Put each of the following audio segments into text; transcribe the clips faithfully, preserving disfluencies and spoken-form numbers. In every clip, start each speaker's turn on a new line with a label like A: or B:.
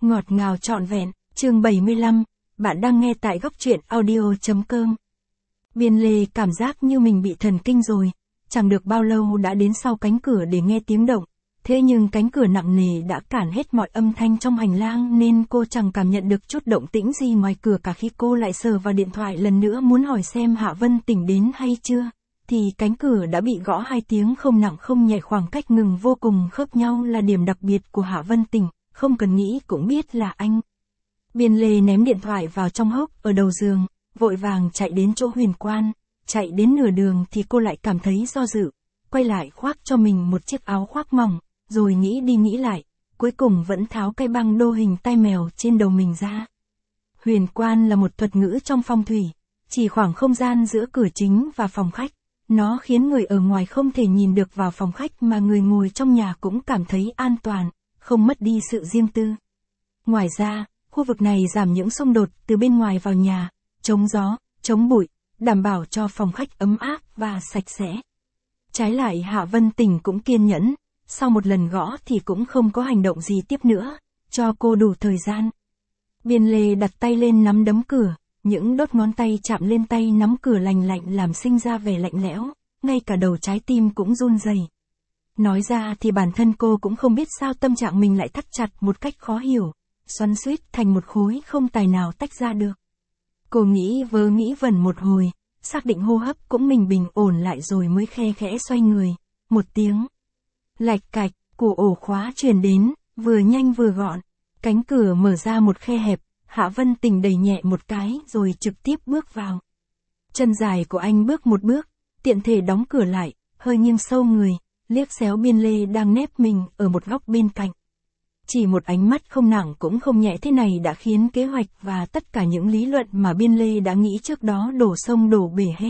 A: Ngọt ngào trọn vẹn, chương bảy mươi lăm, bạn đang nghe tại góc truyện audio.com. Biên Lê cảm giác như mình bị thần kinh rồi, chẳng được bao lâu đã đến sau cánh cửa để nghe tiếng động, thế nhưng cánh cửa nặng nề đã cản hết mọi âm thanh trong hành lang nên cô chẳng cảm nhận được chút động tĩnh gì ngoài cửa cả khi cô lại sờ vào điện thoại lần nữa muốn hỏi xem Hạ Vân Tỉnh đến hay chưa, thì cánh cửa đã bị gõ hai tiếng không nặng không nhẹ, khoảng cách ngừng vô cùng khớp nhau là điểm đặc biệt của Hạ Vân Tỉnh, không cần nghĩ cũng biết là anh. Biên Lê ném điện thoại vào trong hốc ở đầu giường, vội vàng chạy đến chỗ Huyền Quan, chạy đến nửa đường thì cô lại cảm thấy do dự, quay lại khoác cho mình một chiếc áo khoác mỏng, rồi nghĩ đi nghĩ lại, cuối cùng vẫn tháo cây băng đô hình tai mèo trên đầu mình ra. Huyền Quan là một thuật ngữ trong phong thủy, chỉ khoảng không gian giữa cửa chính và phòng khách, nó khiến người ở ngoài không thể nhìn được vào phòng khách mà người ngồi trong nhà cũng cảm thấy an toàn, không mất đi sự riêng tư. Ngoài ra, khu vực này giảm những xung đột từ bên ngoài vào nhà, chống gió, chống bụi, đảm bảo cho phòng khách ấm áp và sạch sẽ. Trái lại Hạ Vân Tỉnh cũng kiên nhẫn, sau một lần gõ thì cũng không có hành động gì tiếp nữa, cho cô đủ thời gian. Biên Lê đặt tay lên nắm đấm cửa, những đốt ngón tay chạm lên tay nắm cửa lành lạnh làm sinh ra vẻ lạnh lẽo, ngay cả đầu trái tim cũng run rẩy. Nói ra thì bản thân cô cũng không biết sao tâm trạng mình lại thắt chặt một cách khó hiểu, xoắn xuýt thành một khối không tài nào tách ra được. Cô nghĩ vớ nghĩ vẩn một hồi, xác định hô hấp cũng mình bình ổn lại rồi mới khe khẽ xoay người, một tiếng lạch cạch của ổ khóa truyền đến, vừa nhanh vừa gọn, cánh cửa mở ra một khe hẹp, Hạ Vân Tỉnh đẩy nhẹ một cái rồi trực tiếp bước vào. Chân dài của anh bước một bước, tiện thể đóng cửa lại, hơi nghiêng sâu người, liếc xéo Biên Lê đang nép mình ở một góc bên cạnh. Chỉ một ánh mắt không nặng cũng không nhẹ thế này đã khiến kế hoạch và tất cả những lý luận mà Biên Lê đã nghĩ trước đó đổ sông đổ bể hết.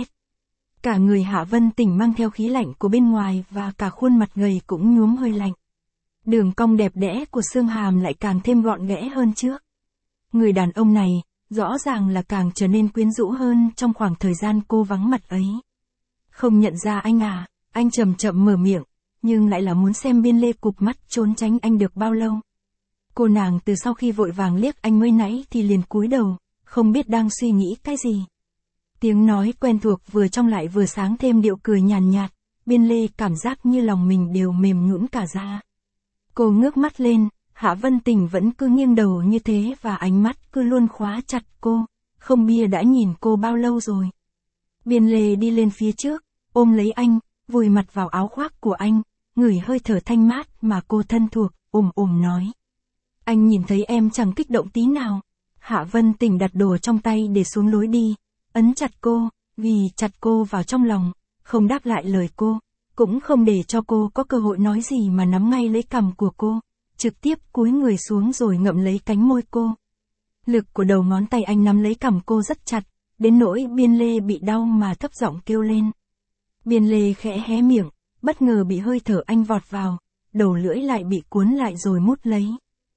A: Cả người Hạ Vân Tỉnh mang theo khí lạnh của bên ngoài và cả khuôn mặt gầy cũng nhuốm hơi lạnh. Đường cong đẹp đẽ của xương hàm lại càng thêm gọn ghẽ hơn trước. Người đàn ông này, rõ ràng là càng trở nên quyến rũ hơn trong khoảng thời gian cô vắng mặt ấy. Không nhận ra anh à, anh chậm chậm mở miệng, nhưng lại là muốn xem Biên Lê cụp mắt trốn tránh anh được bao lâu. Cô nàng từ sau khi vội vàng liếc anh mới nãy thì liền cúi đầu, không biết đang suy nghĩ cái gì. Tiếng nói quen thuộc vừa trong lại vừa sáng thêm điệu cười nhàn nhạt, Biên Lê cảm giác như lòng mình đều mềm nhũn cả ra. Cô ngước mắt lên, Hạ Vân Tỉnh vẫn cứ nghiêng đầu như thế và ánh mắt cứ luôn khóa chặt cô, không bia đã nhìn cô bao lâu rồi. Biên Lê đi lên phía trước, ôm lấy anh, vùi mặt vào áo khoác của anh, ngửi hơi thở thanh mát mà cô thân thuộc, ồm ồm nói. Anh nhìn thấy em chẳng kích động tí nào. Hạ Vân Tỉnh đặt đồ trong tay để xuống lối đi, ấn chặt cô, ghi chặt cô vào trong lòng, không đáp lại lời cô, cũng không để cho cô có cơ hội nói gì mà nắm ngay lấy cằm của cô, trực tiếp cúi người xuống rồi ngậm lấy cánh môi cô. Lực của đầu ngón tay anh nắm lấy cằm cô rất chặt, đến nỗi Biên Lê bị đau mà thấp giọng kêu lên. Biên Lê khẽ hé miệng, bất ngờ bị hơi thở anh vọt vào, đầu lưỡi lại bị cuốn lại rồi mút lấy.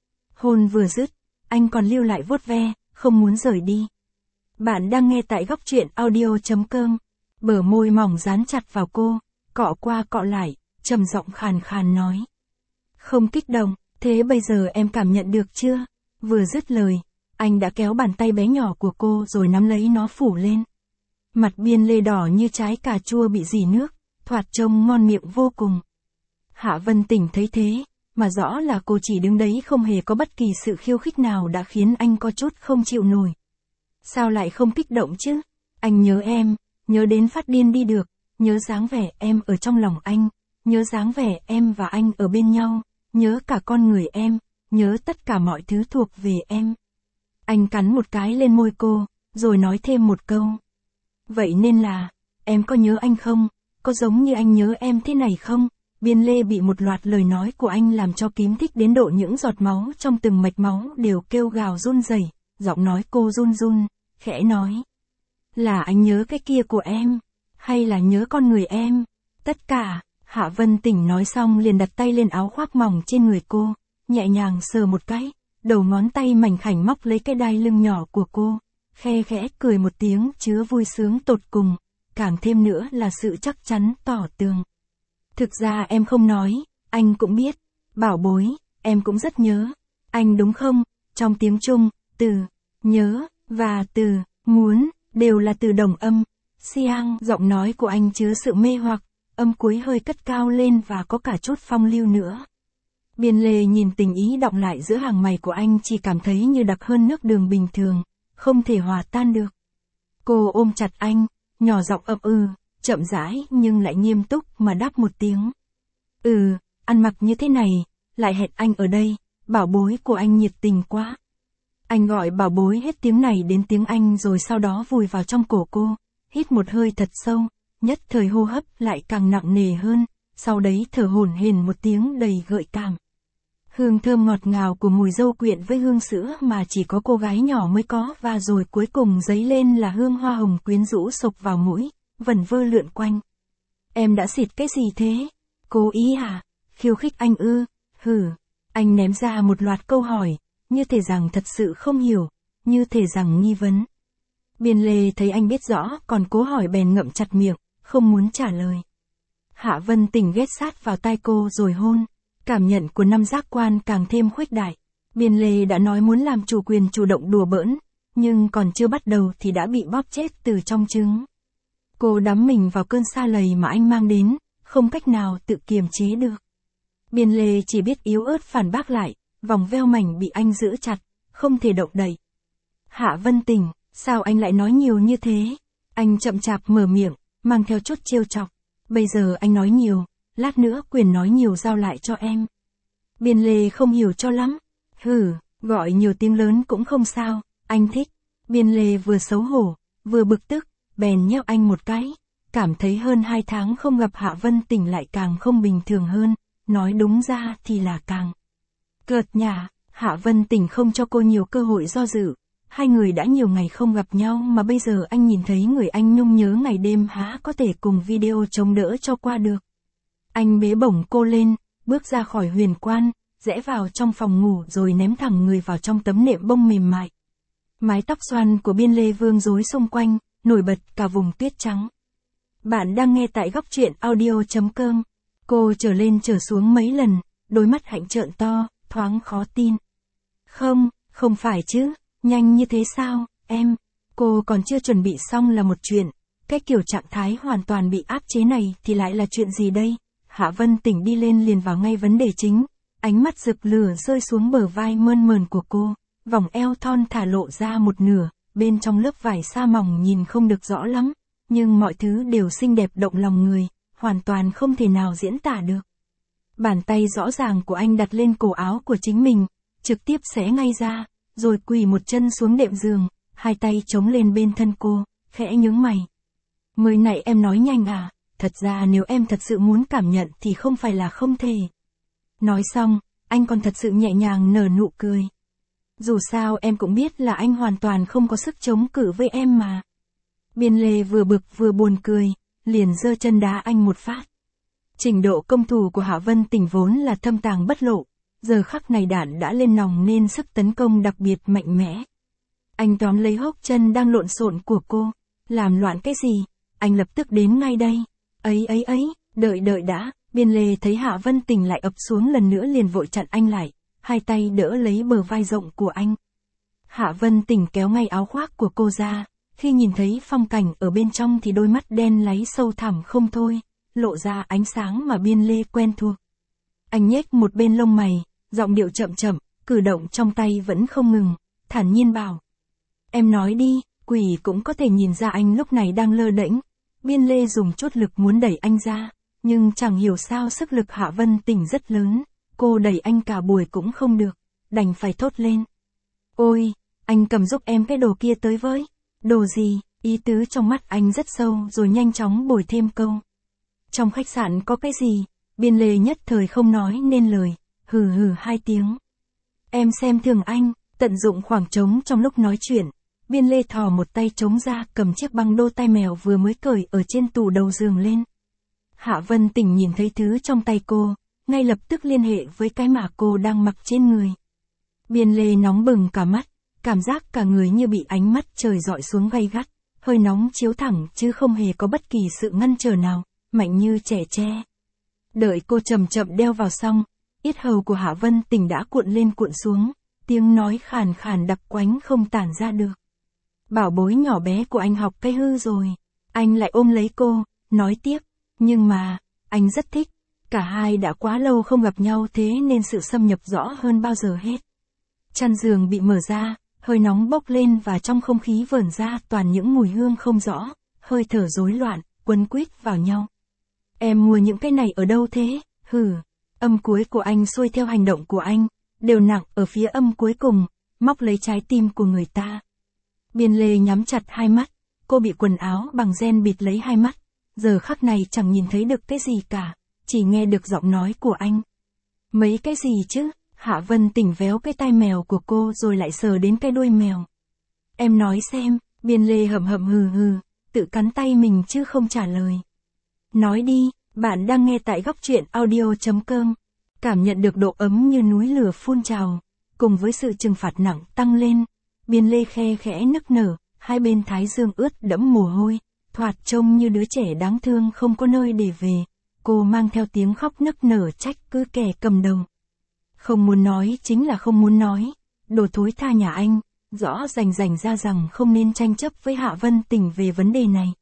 A: Hôn vừa dứt, anh còn lưu lại vuốt ve, không muốn rời đi. Bạn đang nghe tại góc truyện audio.com, bờ môi mỏng dán chặt vào cô, cọ qua cọ lại, trầm giọng khàn khàn nói. Không kích động, thế bây giờ em cảm nhận được chưa? Vừa dứt lời, anh đã kéo bàn tay bé nhỏ của cô rồi nắm lấy nó phủ lên. Mặt Biên Lê đỏ như trái cà chua bị rỉ nước, thoạt trông ngon miệng vô cùng. Hạ Vân Tỉnh thấy thế, mà rõ là cô chỉ đứng đấy không hề có bất kỳ sự khiêu khích nào đã khiến anh có chút không chịu nổi. Sao lại không kích động chứ? Anh nhớ em, nhớ đến phát điên đi được, nhớ dáng vẻ em ở trong lòng anh, nhớ dáng vẻ em và anh ở bên nhau, nhớ cả con người em, nhớ tất cả mọi thứ thuộc về em. Anh cắn một cái lên môi cô, rồi nói thêm một câu. Vậy nên là, em có nhớ anh không? Có giống như anh nhớ em thế này không? Biên Lê bị một loạt lời nói của anh làm cho kín thích đến độ những giọt máu trong từng mạch máu đều kêu gào run rẩy, giọng nói cô run run, khẽ nói. Là anh nhớ cái kia của em, hay là nhớ con người em? Tất cả, Hạ Vân Tỉnh nói xong liền đặt tay lên áo khoác mỏng trên người cô, nhẹ nhàng sờ một cái, đầu ngón tay mảnh khảnh móc lấy cái đai lưng nhỏ của cô, khe khẽ cười một tiếng chứa vui sướng tột cùng, càng thêm nữa là sự chắc chắn tỏ tường. Thực ra em không nói, anh cũng biết, bảo bối, em cũng rất nhớ, anh đúng không? Trong tiếng Trung, từ nhớ và từ muốn đều là từ đồng âm. Xiang, giọng nói của anh chứa sự mê hoặc, âm cuối hơi cất cao lên và có cả chút phong lưu nữa. Biên Lê nhìn tình ý đọng lại giữa hàng mày của anh, chỉ cảm thấy như đặc hơn nước đường bình thường, không thể hòa tan được. Cô ôm chặt anh, nhỏ giọng ậm ừ, chậm rãi nhưng lại nghiêm túc mà đáp một tiếng. Ừ, ăn mặc như thế này, lại hẹn anh ở đây, bảo bối của anh nhiệt tình quá. Anh gọi bảo bối hết tiếng này đến tiếng Anh rồi sau đó vùi vào trong cổ cô, hít một hơi thật sâu, nhất thời hô hấp lại càng nặng nề hơn, sau đấy thở hổn hển một tiếng đầy gợi cảm. Hương thơm ngọt ngào của mùi dâu quyện với hương sữa mà chỉ có cô gái nhỏ mới có, và rồi cuối cùng dấy lên là hương hoa hồng quyến rũ sộc vào mũi, vẩn vơ lượn quanh. Em đã xịt cái gì thế? Cố ý hả? Khiêu khích anh ư? Hử. Anh ném ra một loạt câu hỏi, như thể rằng thật sự không hiểu, như thể rằng nghi vấn. Biên Lê thấy anh biết rõ, còn cố hỏi bèn ngậm chặt miệng, không muốn trả lời. Hạ Vân Tình ghé sát vào tai cô rồi hôn. Cảm nhận của năm giác quan càng thêm khuếch đại. Biên Lê đã nói muốn làm chủ quyền chủ động đùa bỡn, nhưng còn chưa bắt đầu thì đã bị bóp chết từ trong trứng. Cô đắm mình vào cơn sa lầy mà anh mang đến, không cách nào tự kiềm chế được. Biên Lê chỉ biết yếu ớt phản bác lại, vòng veo mảnh bị anh giữ chặt, không thể động đậy. Hạ Vân Tình, sao anh lại nói nhiều như thế? Anh chậm chạp mở miệng, mang theo chút trêu chọc. Bây giờ anh nói nhiều, lát nữa quyền nói nhiều giao lại cho em. Biên Lê không hiểu cho lắm. Hử, gọi nhiều tiếng lớn cũng không sao, anh thích. Biên Lê vừa xấu hổ, vừa bực tức, bèn nhéo anh một cái. Cảm thấy hơn hai tháng không gặp Hạ Vân Tình lại càng không bình thường hơn, nói đúng ra thì là càng cợt nhả. Hạ Vân Tình không cho cô nhiều cơ hội do dự. Hai người đã nhiều ngày không gặp nhau mà bây giờ anh nhìn thấy người anh nhung nhớ ngày đêm há có thể cùng video chống đỡ cho qua được. Anh bế bổng cô lên, bước ra khỏi huyền quan, rẽ vào trong phòng ngủ rồi ném thẳng người vào trong tấm nệm bông mềm mại. Mái tóc xoăn của Biên Lê vương rối xung quanh, nổi bật cả vùng tuyết trắng. Bạn đang nghe tại góc truyện audio chấm com. Cô trở lên trở xuống mấy lần, đôi mắt hạnh trợn to, thoáng khó tin. Không, không phải chứ, nhanh như thế sao, em? Cô còn chưa chuẩn bị xong là một chuyện, cái kiểu trạng thái hoàn toàn bị áp chế này thì lại là chuyện gì đây? Hạ Vân Tình đi lên liền vào ngay vấn đề chính, ánh mắt rực lửa rơi xuống bờ vai mơn mờn của cô, vòng eo thon thả lộ ra một nửa, bên trong lớp vải sa mỏng nhìn không được rõ lắm, nhưng mọi thứ đều xinh đẹp động lòng người, hoàn toàn không thể nào diễn tả được. Bàn tay rõ ràng của anh đặt lên cổ áo của chính mình, trực tiếp xé ngay ra, rồi quỳ một chân xuống đệm giường, hai tay chống lên bên thân cô, khẽ nhướng mày. Mới nãy em nói nhanh à? Thật ra nếu em thật sự muốn cảm nhận thì không phải là không thể. Nói xong, anh còn thật sự nhẹ nhàng nở nụ cười. Dù sao em cũng biết là anh hoàn toàn không có sức chống cự với em mà. Biên Lê vừa bực vừa buồn cười, liền giơ chân đá anh một phát. Trình độ công thủ của Hạ Vân Tình vốn là thâm tàng bất lộ, giờ khắc này đạn đã lên nòng nên sức tấn công đặc biệt mạnh mẽ. Anh tóm lấy hốc chân đang lộn xộn của cô, làm loạn cái gì, anh lập tức đến ngay đây. Ấy ấy ấy, đợi đợi đã. Biên Lê thấy Hạ Vân Tình lại ập xuống lần nữa liền vội chặn anh lại, hai tay đỡ lấy bờ vai rộng của anh. Hạ Vân Tình kéo ngay áo khoác của cô ra, khi nhìn thấy phong cảnh ở bên trong thì đôi mắt đen láy sâu thẳm không thôi, lộ ra ánh sáng mà Biên Lê quen thuộc. Anh nhếch một bên lông mày, giọng điệu chậm chậm, cử động trong tay vẫn không ngừng, thản nhiên bảo. Em nói đi, quỷ cũng có thể nhìn ra anh lúc này đang lơ đễnh. Biên Lê dùng chút lực muốn đẩy anh ra, nhưng chẳng hiểu sao sức lực Hạ Vân Tình rất lớn, cô đẩy anh cả buổi cũng không được, đành phải thốt lên. Ôi, anh cầm giúp em cái đồ kia tới với. Đồ gì? Ý tứ trong mắt anh rất sâu rồi nhanh chóng bồi thêm câu. Trong khách sạn có cái gì? Biên Lê nhất thời không nói nên lời, hừ hừ hai tiếng. Em xem thường anh, tận dụng khoảng trống trong lúc nói chuyện. Biên Lê thò một tay trống ra cầm chiếc băng đô tai mèo vừa mới cởi ở trên tủ đầu giường lên. Hạ Vân Tình nhìn thấy thứ trong tay cô, ngay lập tức liên hệ với cái mà cô đang mặc trên người. Biên Lê nóng bừng cả mắt, cảm giác cả người như bị ánh mắt trời dọi xuống gay gắt, hơi nóng chiếu thẳng chứ không hề có bất kỳ sự ngăn trở nào, mạnh như trẻ tre. Đợi cô chậm chậm đeo vào xong, yết hầu của Hạ Vân Tình đã cuộn lên cuộn xuống, tiếng nói khàn khàn đặc quánh không tản ra được. Bảo bối nhỏ bé của anh học cái hư rồi. Anh lại ôm lấy cô, nói tiếp, nhưng mà, anh rất thích, cả hai đã quá lâu không gặp nhau thế nên sự xâm nhập rõ hơn bao giờ hết. Chăn giường bị mở ra, hơi nóng bốc lên và trong không khí vờn ra toàn những mùi hương không rõ, hơi thở rối loạn, quấn quýt vào nhau. Em mua những cái này ở đâu thế? Hừ. Âm cuối của anh xuôi theo hành động của anh, đều nặng ở phía âm cuối cùng, móc lấy trái tim của người ta. Biên Lê nhắm chặt hai mắt, cô bị quần áo bằng ren bịt lấy hai mắt, giờ khắc này chẳng nhìn thấy được cái gì cả, chỉ nghe được giọng nói của anh. Mấy cái gì chứ? Hạ Vân Tỉnh véo cái tai mèo của cô rồi lại sờ đến cái đuôi mèo. Em nói xem, Biên Lê hậm hậm hừ hừ, tự cắn tay mình chứ không trả lời. Nói đi, bạn đang nghe tại góc truyện audio chấm com. Cảm nhận được độ ấm như núi lửa phun trào, cùng với sự trừng phạt nặng tăng lên, Biên Lê khe khẽ nức nở, hai bên thái dương ướt đẫm mồ hôi, thoạt trông như đứa trẻ đáng thương không có nơi để về. Cô mang theo tiếng khóc nức nở trách cứ kẻ cầm đầu. Không muốn nói chính là không muốn nói, đồ thối tha nhà anh, rõ rành rành ra rằng không nên tranh chấp với Hạ Vân Tỉnh về vấn đề này.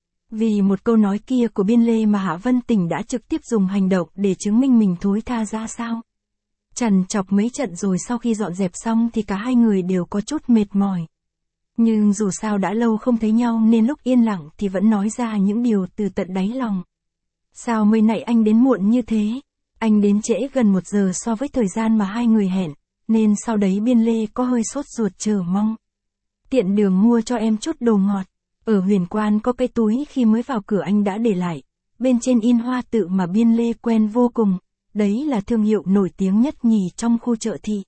A: Vì một câu nói kia của Biên Lê mà Hạ Vân Tỉnh đã trực tiếp dùng hành động để chứng minh mình thối tha ra sao. Trằn trọc mấy trận rồi sau khi dọn dẹp xong thì cả hai người đều có chút mệt mỏi. Nhưng dù sao đã lâu không thấy nhau nên lúc yên lặng thì vẫn nói ra những điều từ tận đáy lòng. Sao mới nãy anh đến muộn như thế? Anh đến trễ gần một giờ so với thời gian mà hai người hẹn, nên sau đấy Biên Lê có hơi sốt ruột chờ mong. Tiện đường mua cho em chút đồ ngọt. Ở Huyền Quan có cái túi khi mới vào cửa anh đã để lại, bên trên in hoa tự mà Biên Lê quen vô cùng, đấy là thương hiệu nổi tiếng nhất nhì trong khu chợ thị.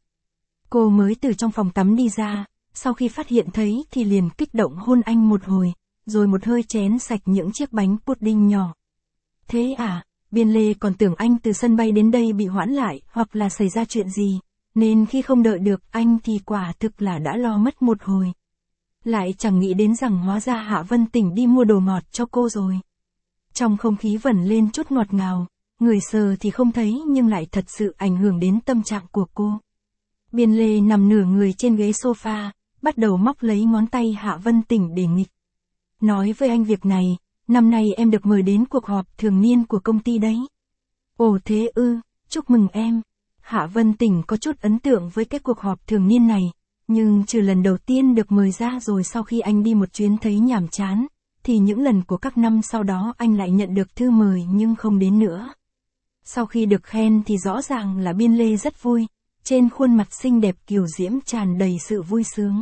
A: Cô mới từ trong phòng tắm đi ra, sau khi phát hiện thấy thì liền kích động hôn anh một hồi, rồi một hơi chén sạch những chiếc bánh pudding nhỏ. Thế à, Biên Lê còn tưởng anh từ sân bay đến đây bị hoãn lại hoặc là xảy ra chuyện gì, nên khi không đợi được anh thì quả thực là đã lo mất một hồi. Lại chẳng nghĩ đến rằng hóa ra Hạ Vân Tỉnh đi mua đồ ngọt cho cô rồi. Trong không khí vẩn lên chút ngọt ngào, người sờ thì không thấy nhưng lại thật sự ảnh hưởng đến tâm trạng của cô. Biên Lê nằm nửa người trên ghế sofa, bắt đầu móc lấy ngón tay Hạ Vân Tỉnh để nghịch. Nói với anh việc này, năm nay em được mời đến cuộc họp thường niên của công ty đấy. Ồ thế ư, chúc mừng em. Hạ Vân Tỉnh có chút ấn tượng với cái cuộc họp thường niên này. Nhưng trừ lần đầu tiên được mời ra rồi sau khi anh đi một chuyến thấy nhàm chán, thì những lần của các năm sau đó anh lại nhận được thư mời nhưng không đến nữa. Sau khi được khen thì rõ ràng là Biên Lê rất vui, trên khuôn mặt xinh đẹp kiều diễm tràn đầy sự vui sướng.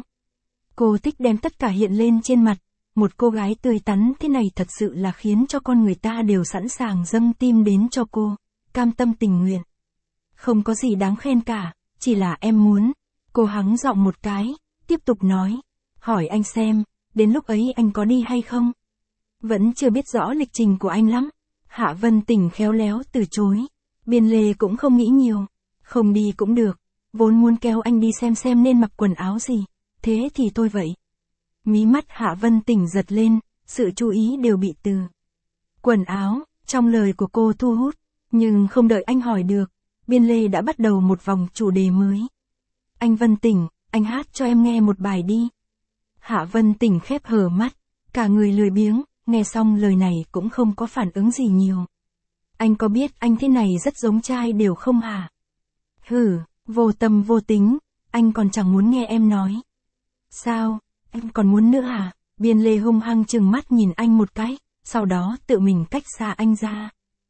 A: Cô thích đem tất cả hiện lên trên mặt, một cô gái tươi tắn thế này thật sự là khiến cho con người ta đều sẵn sàng dâng tim đến cho cô, cam tâm tình nguyện. Không có gì đáng khen cả, chỉ là em muốn. Cô hắng giọng một cái, tiếp tục nói, hỏi anh xem, đến lúc ấy anh có đi hay không? Vẫn chưa biết rõ lịch trình của anh lắm. Hạ Vân Tỉnh khéo léo từ chối. Biên Lê cũng không nghĩ nhiều, không đi cũng được, vốn muốn kéo anh đi xem xem nên mặc quần áo gì, thế thì thôi vậy. Mí mắt Hạ Vân Tỉnh giật lên, sự chú ý đều bị từ quần áo, trong lời của cô thu hút, nhưng không đợi anh hỏi được, Biên Lê đã bắt đầu một vòng chủ đề mới. Anh Vân Tỉnh, anh hát cho em nghe một bài đi. Hạ Vân Tỉnh khép hờ mắt, cả người lười biếng, nghe xong lời này cũng không có phản ứng gì nhiều. Anh có biết anh thế này rất giống trai đều không hả? Hừ, vô tâm vô tính, anh còn chẳng muốn nghe em nói. Sao, anh còn muốn nữa hả? Biên Lê hung hăng trừng mắt nhìn anh một cái, sau đó tự mình cách xa anh ra.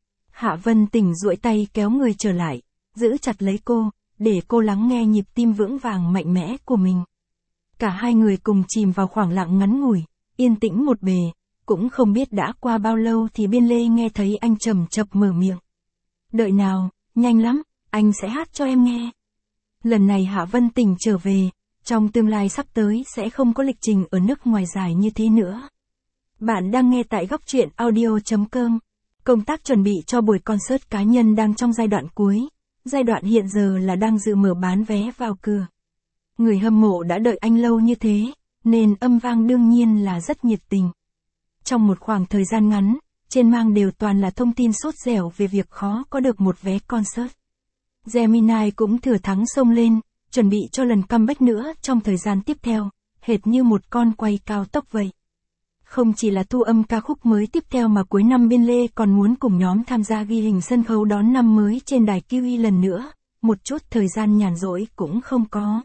A: Hạ Vân Tỉnh duỗi tay kéo người trở lại, giữ chặt lấy cô, để cô lắng nghe nhịp tim vững vàng mạnh mẽ của mình. Cả hai người cùng chìm vào khoảng lặng ngắn ngủi, yên tĩnh một bề, cũng không biết đã qua bao lâu thì Biên Lê nghe thấy anh trầm chập mở miệng. Đợi nào, nhanh lắm, anh sẽ hát cho em nghe. Lần này Hạ Vân Tỉnh trở về, trong tương lai sắp tới sẽ không có lịch trình ở nước ngoài dài như thế nữa. Bạn đang nghe tại góc truyện audio chấm com. Công tác chuẩn bị cho buổi concert cá nhân đang trong giai đoạn cuối. Giai đoạn hiện giờ là đang dự mở bán vé vào cửa. Người hâm mộ đã đợi anh lâu như thế, nên âm vang đương nhiên là rất nhiệt tình. Trong một khoảng thời gian ngắn, trên mạng đều toàn là thông tin sốt dẻo về việc khó có được một vé concert. Gemini cũng thừa thắng xông lên, chuẩn bị cho lần comeback nữa trong thời gian tiếp theo, hệt như một con quay cao tốc vậy. Không chỉ là thu âm ca khúc mới tiếp theo mà cuối năm Biên Lê còn muốn cùng nhóm tham gia ghi hình sân khấu đón năm mới trên đài quy e lần nữa, một chút thời gian nhàn rỗi cũng không có.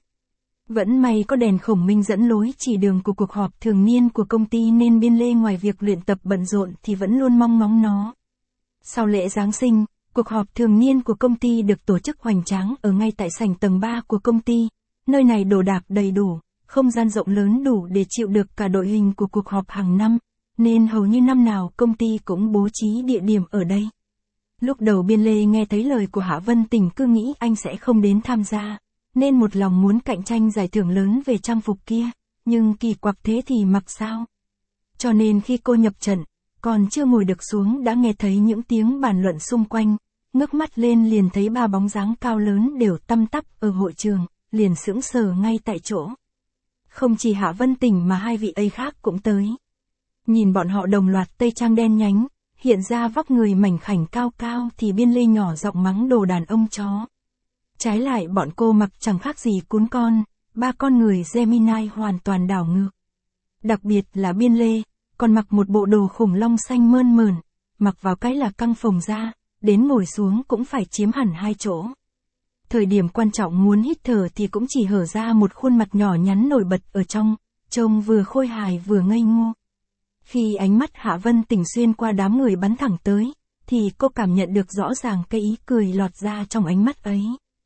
A: Vẫn may có đèn khổng minh dẫn lối chỉ đường của cuộc họp thường niên của công ty nên Biên Lê ngoài việc luyện tập bận rộn thì vẫn luôn mong ngóng nó. Sau lễ Giáng sinh, cuộc họp thường niên của công ty được tổ chức hoành tráng ở ngay tại sảnh tầng ba của công ty, nơi này đồ đạc đầy đủ, không gian rộng lớn đủ để chịu được cả đội hình của cuộc họp hàng năm, nên hầu như năm nào công ty cũng bố trí địa điểm ở đây. Lúc đầu Biên Lê nghe thấy lời của Hạ Vân Tình cứ nghĩ anh sẽ không đến tham gia, nên một lòng muốn cạnh tranh giải thưởng lớn về trang phục kia, nhưng kỳ quặc thế thì mặc sao. Cho nên khi cô nhập trận, còn chưa ngồi được xuống đã nghe thấy những tiếng bàn luận xung quanh, ngước mắt lên liền thấy ba bóng dáng cao lớn đều tăm tắp ở hội trường, liền sững sờ ngay tại chỗ. Không chỉ Hạ Vân Tình mà hai vị ấy khác cũng tới. Nhìn bọn họ đồng loạt tây trang đen nhánh, hiện ra vóc người mảnh khảnh cao cao thì Biên Lê nhỏ giọng mắng đồ đàn ông chó. Trái lại bọn cô mặc chẳng khác gì cún con, ba con người Gemini hoàn toàn đảo ngược. Đặc biệt là Biên Lê, còn mặc một bộ đồ khủng long xanh mơn mởn, mặc vào cái là căng phồng ra, đến ngồi xuống cũng phải chiếm hẳn hai chỗ. Thời điểm quan trọng muốn hít thở thì cũng chỉ hở ra một khuôn mặt nhỏ nhắn nổi bật ở trong, trông vừa khôi hài vừa ngây ngô. Khi ánh mắt Hạ Vân Tình xuyên qua đám người bắn thẳng tới, thì cô cảm nhận được rõ ràng cái ý cười lọt ra trong ánh mắt ấy.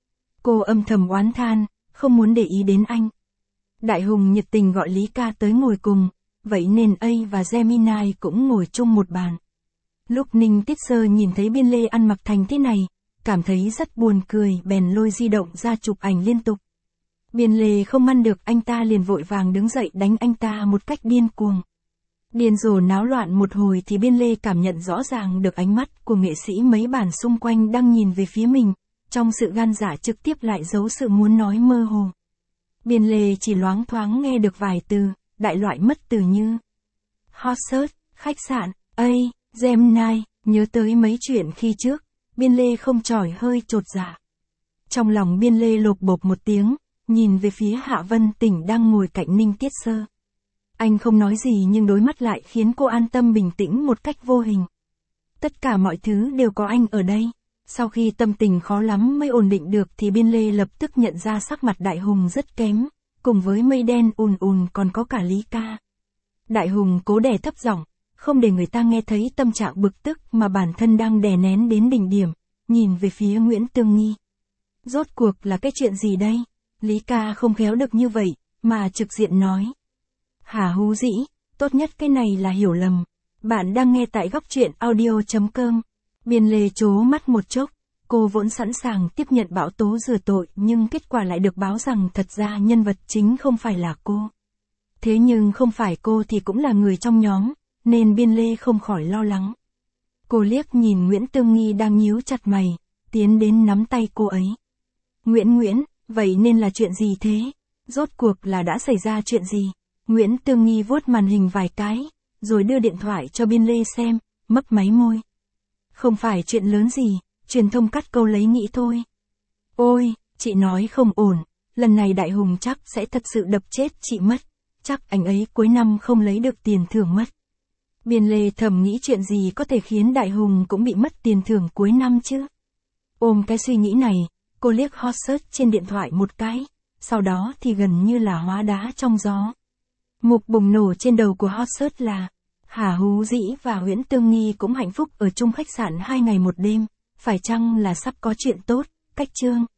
A: Cô âm thầm oán than, không muốn để ý đến anh. Đại Hùng nhiệt tình gọi Lý Ca tới ngồi cùng, vậy nên A và Gemini cũng ngồi chung một bàn. Lúc Ninh Tiết Sơ nhìn thấy Biên Lê ăn mặc thành thế này, cảm thấy rất buồn cười bèn lôi di động ra chụp ảnh liên tục. Biên Lê không ngăn được anh ta liền vội vàng đứng dậy đánh anh ta một cách điên cuồng. Điên rồ náo loạn một hồi thì Biên Lê cảm nhận rõ ràng được ánh mắt của nghệ sĩ mấy bàn xung quanh đang nhìn về phía mình, trong sự gan dạ trực tiếp lại giấu sự muốn nói mơ hồ. Biên Lê chỉ loáng thoáng nghe được vài từ, đại loại mất từ như hot search, khách sạn, A, Gemini, nhớ tới mấy chuyện khi trước, Biên Lê không chỏi hơi chột dạ. Trong lòng Biên Lê lột bột một tiếng, nhìn về phía Hạ Vân Tình đang ngồi cạnh Ninh Tiết Sơ. Anh không nói gì nhưng đối mắt lại khiến cô an tâm bình tĩnh một cách vô hình. Tất cả mọi thứ đều có anh ở đây. Sau khi tâm tình khó lắm mới ổn định được thì Biên Lê lập tức nhận ra sắc mặt Đại Hùng rất kém, cùng với mây đen ùn ùn còn có cả Lý Ca. Đại Hùng cố đè thấp giọng, không để người ta nghe thấy tâm trạng bực tức mà bản thân đang đè nén đến đỉnh điểm, nhìn về phía Nguyễn Tương Nghi. Rốt cuộc là cái chuyện gì đây? Lý Ca không khéo được như vậy, mà trực diện nói. Hả Hú Dĩ, tốt nhất cái này là hiểu lầm. Bạn đang nghe tại góc truyện audio chấm com. Biên Lê trố mắt một chốc, cô vốn sẵn sàng tiếp nhận bão tố rửa tội nhưng kết quả lại được báo rằng thật ra nhân vật chính không phải là cô. Thế nhưng không phải cô thì cũng là người trong nhóm, nên Biên Lê không khỏi lo lắng. Cô liếc nhìn Nguyễn Tương Nghi đang nhíu chặt mày, tiến đến nắm tay cô ấy. Nguyễn Nguyễn, vậy nên là chuyện gì thế? Rốt cuộc là đã xảy ra chuyện gì? Nguyễn Tương Nghi vuốt màn hình vài cái, rồi đưa điện thoại cho Biên Lê xem, mấp máy môi. Không phải chuyện lớn gì, truyền thông cắt câu lấy nghĩ thôi. Ôi, chị nói không ổn, lần này Đại Hùng chắc sẽ thật sự đập chết chị mất, chắc anh ấy cuối năm không lấy được tiền thưởng mất. Biên Lê thầm nghĩ chuyện gì có thể khiến Đại Hùng cũng bị mất tiền thưởng cuối năm chứ. Ôm cái suy nghĩ này, cô liếc hot search trên điện thoại một cái, sau đó thì gần như là hóa đá trong gió. Mục bùng nổ trên đầu của hot search là Hà Hú Dĩ và Nguyễn Tương Nghi cũng hạnh phúc ở chung khách sạn hai ngày một đêm, phải chăng là sắp có chuyện tốt, cách chương.